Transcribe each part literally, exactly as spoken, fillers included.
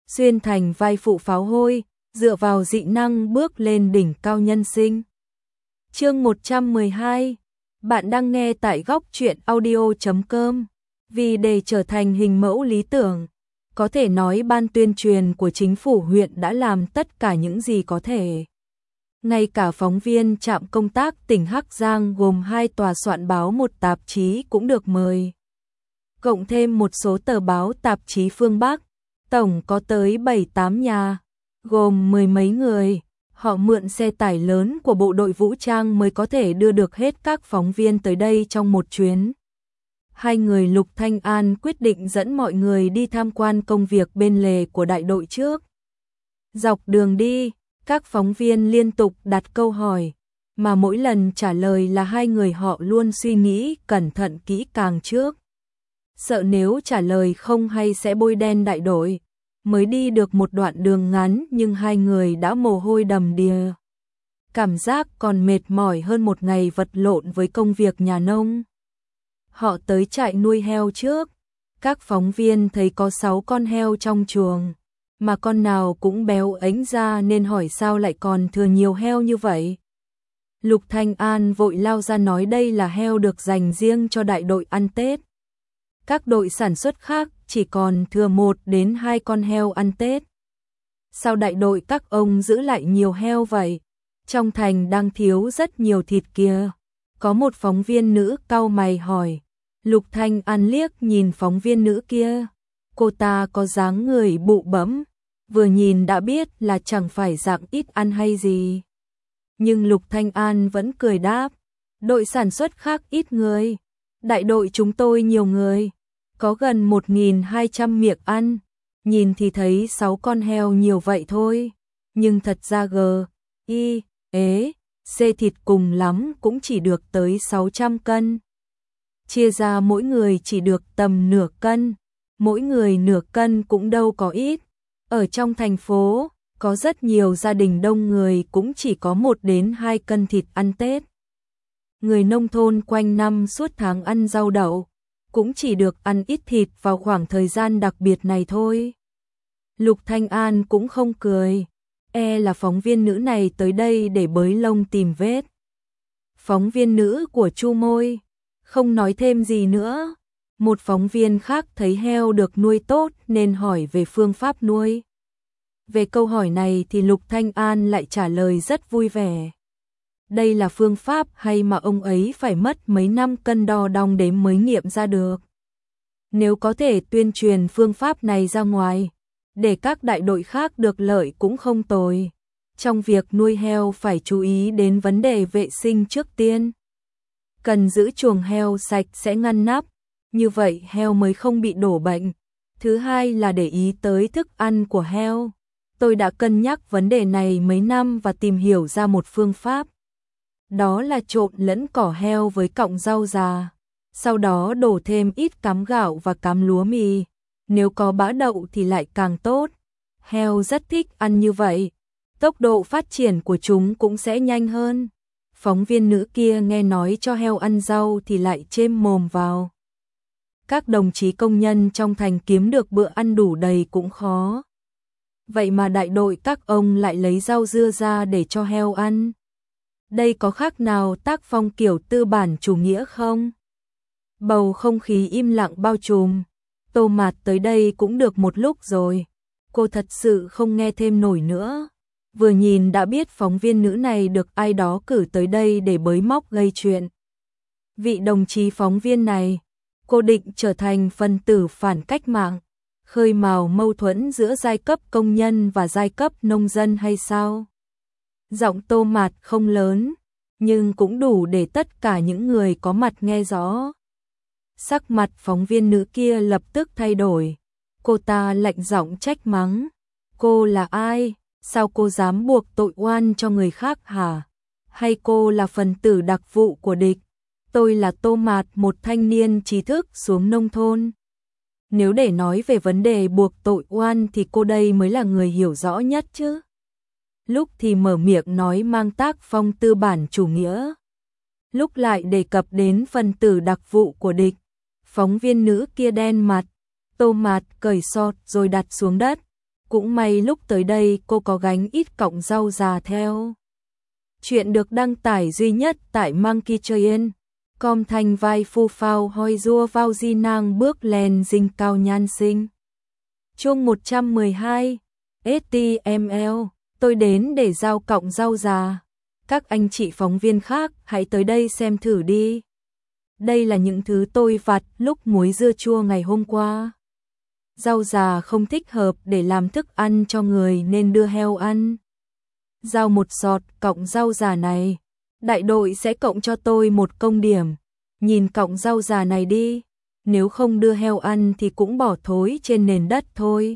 xuyên thành vai phụ pháo hôi, dựa vào dị năng bước lên đỉnh cao nhân sinh. Chương một trăm mười hai. Bạn đang nghe tại góc truyện audio chấm com. Vì để trở thành hình mẫu lý tưởng, có thể nói ban tuyên truyền của chính phủ huyện đã làm tất cả những gì có thể. Ngay cả phóng viên trạm công tác tỉnh Hắc Giang gồm hai tòa soạn báo một tạp chí cũng được mời. Cộng thêm một số tờ báo tạp chí phương Bắc, tổng có tới bảy tám nhà, gồm mười mấy người. Họ mượn xe tải lớn của bộ đội vũ trang mới có thể đưa được hết các phóng viên tới đây trong một chuyến. Hai người Lục Thanh An quyết định dẫn mọi người đi tham quan công việc bên lề của đại đội trước. Dọc đường đi, các phóng viên liên tục đặt câu hỏi, mà mỗi lần trả lời là hai người họ luôn suy nghĩ cẩn thận kỹ càng trước. Sợ nếu trả lời không hay sẽ bôi đen đại đội. Mới đi được một đoạn đường ngắn nhưng hai người đã mồ hôi đầm đìa. Cảm giác còn mệt mỏi hơn một ngày vật lộn với công việc nhà nông. Họ tới trại nuôi heo trước. Các phóng viên thấy có sáu con heo trong chuồng, mà con nào cũng béo ếnh ra nên hỏi sao lại còn thừa nhiều heo như vậy. Lục Thanh An vội lao ra nói đây là heo được dành riêng cho đại đội ăn Tết. Các đội sản xuất khác chỉ còn thừa một đến hai con heo ăn Tết. Sao đại đội các ông giữ lại nhiều heo vậy? Trong thành đang thiếu rất nhiều thịt kia. Có một phóng viên nữ cau mày hỏi. Lục Thanh An liếc nhìn phóng viên nữ kia. Cô ta có dáng người bụ bẫm, vừa nhìn đã biết là chẳng phải dạng ít ăn hay gì. Nhưng Lục Thanh An vẫn cười đáp. Đội sản xuất khác ít người. Đại đội chúng tôi nhiều người. Có gần một nghìn hai trăm miệng ăn, nhìn thì thấy sáu con heo nhiều vậy thôi, nhưng thật ra G, Y, ế, C thịt cùng lắm cũng chỉ được tới sáu trăm cân. Chia ra mỗi người chỉ được tầm nửa cân, mỗi người nửa cân cũng đâu có ít. Ở trong thành phố, có rất nhiều gia đình đông người cũng chỉ có một đến hai cân thịt ăn Tết. Người nông thôn quanh năm suốt tháng ăn rau đậu, cũng chỉ được ăn ít thịt vào khoảng thời gian đặc biệt này thôi. Lục Thanh An cũng không cười, e là phóng viên nữ này tới đây để bới lông tìm vết. Phóng viên nữ của Chu môi, không nói thêm gì nữa. Một phóng viên khác thấy heo được nuôi tốt nên hỏi về phương pháp nuôi. Về câu hỏi này thì Lục Thanh An lại trả lời rất vui vẻ. Đây là phương pháp hay mà ông ấy phải mất mấy năm cân đo đong đếm mới nghiệm ra được. Nếu có thể tuyên truyền phương pháp này ra ngoài, để các đại đội khác được lợi cũng không tồi. Trong việc nuôi heo phải chú ý đến vấn đề vệ sinh trước tiên. Cần giữ chuồng heo sạch sẽ ngăn nắp, như vậy heo mới không bị đổ bệnh. Thứ hai là để ý tới thức ăn của heo. Tôi đã cân nhắc vấn đề này mấy năm và tìm hiểu ra một phương pháp. Đó là trộn lẫn cỏ heo với cọng rau già, sau đó đổ thêm ít cám gạo và cám lúa mì. Nếu có bã đậu thì lại càng tốt. Heo rất thích ăn như vậy, tốc độ phát triển của chúng cũng sẽ nhanh hơn. Phóng viên nữ kia nghe nói cho heo ăn rau thì lại chêm mồm vào. Các đồng chí công nhân trong thành kiếm được bữa ăn đủ đầy cũng khó. Vậy mà đại đội các ông lại lấy rau dưa ra để cho heo ăn. Đây có khác nào tác phong kiểu tư bản chủ nghĩa không? Bầu không khí im lặng bao trùm. Tô Mạt tới đây cũng được một lúc rồi. Cô thật sự không nghe thêm nổi nữa. Vừa nhìn đã biết phóng viên nữ này được ai đó cử tới đây để bới móc gây chuyện. Vị đồng chí phóng viên này, cô định trở thành phần tử phản cách mạng, khơi mào mâu thuẫn giữa giai cấp công nhân và giai cấp nông dân hay sao? Giọng Tô Mạt không lớn, nhưng cũng đủ để tất cả những người có mặt nghe rõ. Sắc mặt phóng viên nữ kia lập tức thay đổi. Cô ta lạnh giọng trách mắng. Cô là ai? Sao cô dám buộc tội oan cho người khác hả? Hay cô là phần tử đặc vụ của địch? Tôi là Tô Mạt, một thanh niên trí thức xuống nông thôn. Nếu để nói về vấn đề buộc tội oan thì cô đây mới là người hiểu rõ nhất chứ. Lúc thì mở miệng nói mang tác phong tư bản chủ nghĩa, lúc lại đề cập đến phần tử đặc vụ của địch. Phóng viên nữ kia đen mặt, Tô Mạt cởi sọt rồi đặt xuống đất. Cũng may lúc tới đây cô có gánh ít cọng rau già theo. Chuyện được đăng tải duy nhất tại Monkey Train. Com thành vai phu phao hoi rua vào di nang bước lên dinh cao nhan sinh. Chương một trăm mười hai. ét tê em lờ. Tôi đến để giao cọng rau già. Các anh chị phóng viên khác hãy tới đây xem thử đi. Đây là những thứ tôi vặt lúc muối dưa chua ngày hôm qua. Rau già không thích hợp để làm thức ăn cho người nên đưa heo ăn. Giao một sọt cọng rau già này. Đại đội sẽ cộng cho tôi một công điểm. Nhìn cọng rau già này đi. Nếu không đưa heo ăn thì cũng bỏ thối trên nền đất thôi.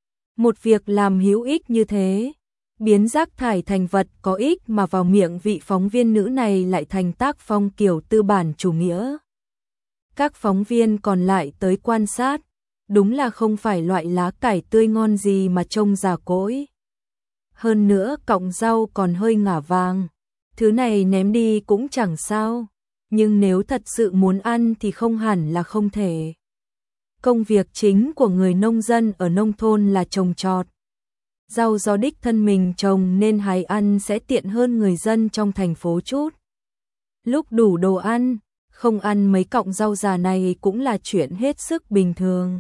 Một việc làm hữu ích như thế, biến rác thải thành vật có ích mà vào miệng vị phóng viên nữ này lại thành tác phong kiểu tư bản chủ nghĩa. Các phóng viên còn lại tới quan sát, đúng là không phải loại lá cải tươi ngon gì mà trông già cỗi. Hơn nữa cọng rau còn hơi ngả vàng, thứ này ném đi cũng chẳng sao, nhưng nếu thật sự muốn ăn thì không hẳn là không thể. Công việc chính của người nông dân ở nông thôn là trồng trọt. Rau do đích thân mình trồng nên hái ăn sẽ tiện hơn người dân trong thành phố chút. Lúc đủ đồ ăn, không ăn mấy cọng rau già này cũng là chuyện hết sức bình thường.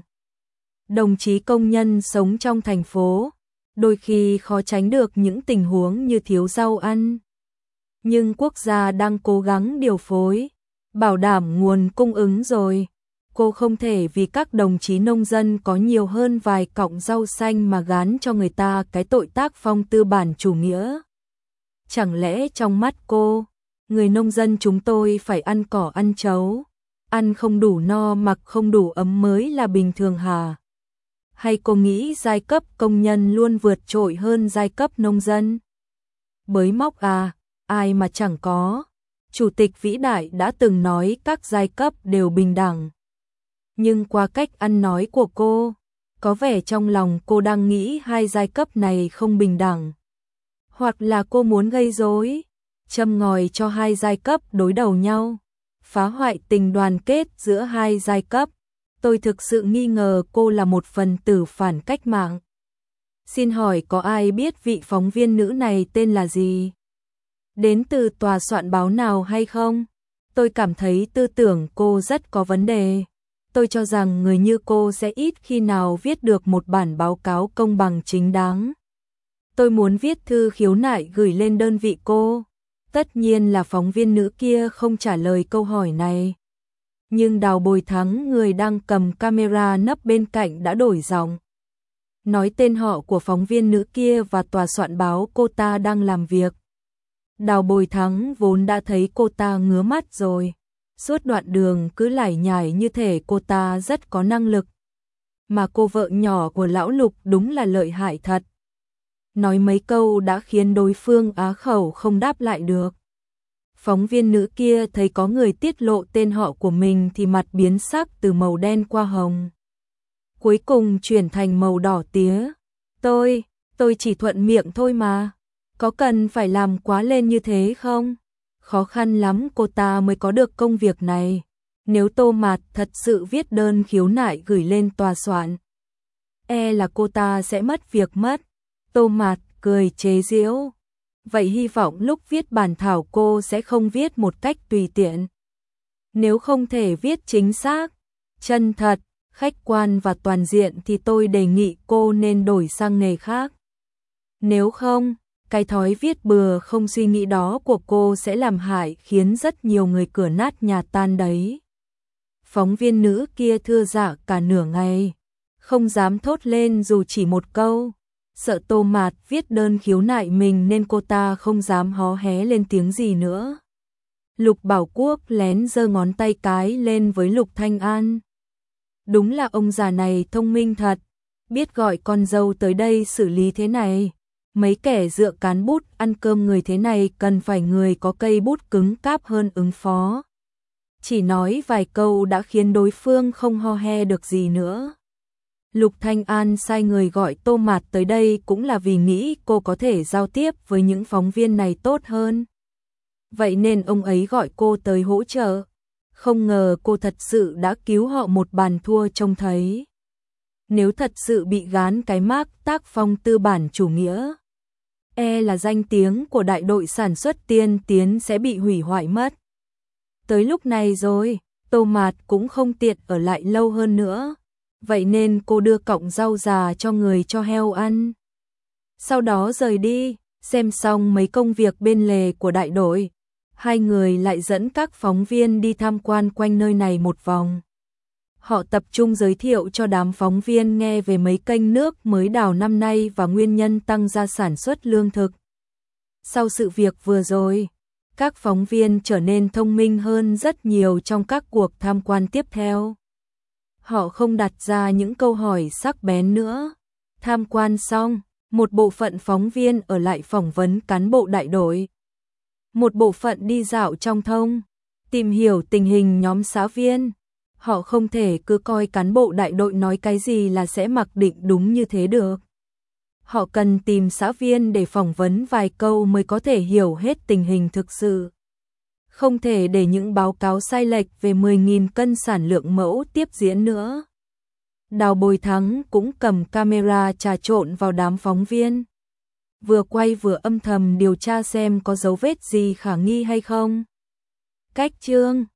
Đồng chí công nhân sống trong thành phố, đôi khi khó tránh được những tình huống như thiếu rau ăn. Nhưng quốc gia đang cố gắng điều phối, bảo đảm nguồn cung ứng rồi. Cô không thể vì các đồng chí nông dân có nhiều hơn vài cọng rau xanh mà gán cho người ta cái tội tác phong tư bản chủ nghĩa. Chẳng lẽ trong mắt cô, người nông dân chúng tôi phải ăn cỏ ăn chấu, ăn không đủ no mặc không đủ ấm mới là bình thường hả? Hay cô nghĩ giai cấp công nhân luôn vượt trội hơn giai cấp nông dân? Bới móc à, ai mà chẳng có. Chủ tịch vĩ đại đã từng nói các giai cấp đều bình đẳng. Nhưng qua cách ăn nói của cô, có vẻ trong lòng cô đang nghĩ hai giai cấp này không bình đẳng. Hoặc là cô muốn gây rối, châm ngòi cho hai giai cấp đối đầu nhau, phá hoại tình đoàn kết giữa hai giai cấp. Tôi thực sự nghi ngờ cô là một phần tử phản cách mạng. Xin hỏi có ai biết vị phóng viên nữ này tên là gì? Đến từ tòa soạn báo nào hay không? Tôi cảm thấy tư tưởng cô rất có vấn đề. Tôi cho rằng người như cô sẽ ít khi nào viết được một bản báo cáo công bằng chính đáng. Tôi muốn viết thư khiếu nại gửi lên đơn vị cô. Tất nhiên là phóng viên nữ kia không trả lời câu hỏi này. Nhưng Đào Bồi Thắng, người đang cầm camera nấp bên cạnh, đã đổi giọng. Nói tên họ của phóng viên nữ kia và tòa soạn báo cô ta đang làm việc. Đào Bồi Thắng vốn đã thấy cô ta ngứa mắt rồi. Suốt đoạn đường cứ lải nhải như thể cô ta rất có năng lực. Mà cô vợ nhỏ của lão Lục đúng là lợi hại thật. Nói mấy câu đã khiến đối phương á khẩu không đáp lại được. Phóng viên nữ kia thấy có người tiết lộ tên họ của mình thì mặt biến sắc từ màu đen qua hồng. Cuối cùng chuyển thành màu đỏ tía. Tôi, tôi chỉ thuận miệng thôi mà. Có cần phải làm quá lên như thế không? Khó khăn lắm cô ta mới có được công việc này. Nếu Tô Mạt thật sự viết đơn khiếu nại gửi lên tòa soạn, e là cô ta sẽ mất việc mất. Tô Mạt cười chế giễu. Vậy hy vọng lúc viết bản thảo cô sẽ không viết một cách tùy tiện. Nếu không thể viết chính xác, chân thật, khách quan và toàn diện thì tôi đề nghị cô nên đổi sang nghề khác. Nếu không, cái thói viết bừa không suy nghĩ đó của cô sẽ làm hại khiến rất nhiều người cửa nát nhà tan đấy. Phóng viên nữ kia thưa dạ cả nửa ngày, không dám thốt lên dù chỉ một câu. Sợ Tô Mạt viết đơn khiếu nại mình nên cô ta không dám hó hé lên tiếng gì nữa. Lục Bảo Quốc lén giơ ngón tay cái lên với Lục Thanh An. Đúng là ông già này thông minh thật, biết gọi con dâu tới đây xử lý thế này. Mấy kẻ dựa cán bút ăn cơm người thế này cần phải người có cây bút cứng cáp hơn ứng phó. Chỉ nói vài câu đã khiến đối phương không ho he được gì nữa. Lục Thanh An sai người gọi Tô Mạt tới đây cũng là vì nghĩ cô có thể giao tiếp với những phóng viên này tốt hơn. Vậy nên ông ấy gọi cô tới hỗ trợ. Không ngờ cô thật sự đã cứu họ một bàn thua trông thấy. nếu thật sự bị gán cái mác tác phong tư bản chủ nghĩa, e là danh tiếng của đại đội sản xuất tiên tiến sẽ bị hủy hoại mất. Tới lúc này rồi, Tô Mạt cũng không tiện ở lại lâu hơn nữa, vậy nên cô đưa cọng rau già cho người cho heo ăn. Sau đó rời đi, xem xong mấy công việc bên lề của đại đội, hai người lại dẫn các phóng viên đi tham quan quanh nơi này một vòng. Họ tập trung giới thiệu cho đám phóng viên nghe về mấy kênh nước mới đào năm nay và nguyên nhân tăng gia sản xuất lương thực. Sau sự việc vừa rồi, các phóng viên trở nên thông minh hơn rất nhiều trong các cuộc tham quan tiếp theo. Họ không đặt ra những câu hỏi sắc bén nữa. Tham quan xong, một bộ phận phóng viên ở lại phỏng vấn cán bộ đại đội. Một bộ phận đi dạo trong thôn, tìm hiểu tình hình nhóm xã viên. Họ không thể cứ coi cán bộ đại đội nói cái gì là sẽ mặc định đúng như thế được. Họ cần tìm xã viên để phỏng vấn vài câu mới có thể hiểu hết tình hình thực sự. Không thể để những báo cáo sai lệch về mười nghìn cân sản lượng mẫu tiếp diễn nữa. Đào Bồi Thắng cũng cầm camera trà trộn vào đám phóng viên. Vừa quay vừa âm thầm điều tra xem có dấu vết gì khả nghi hay không. Cách chương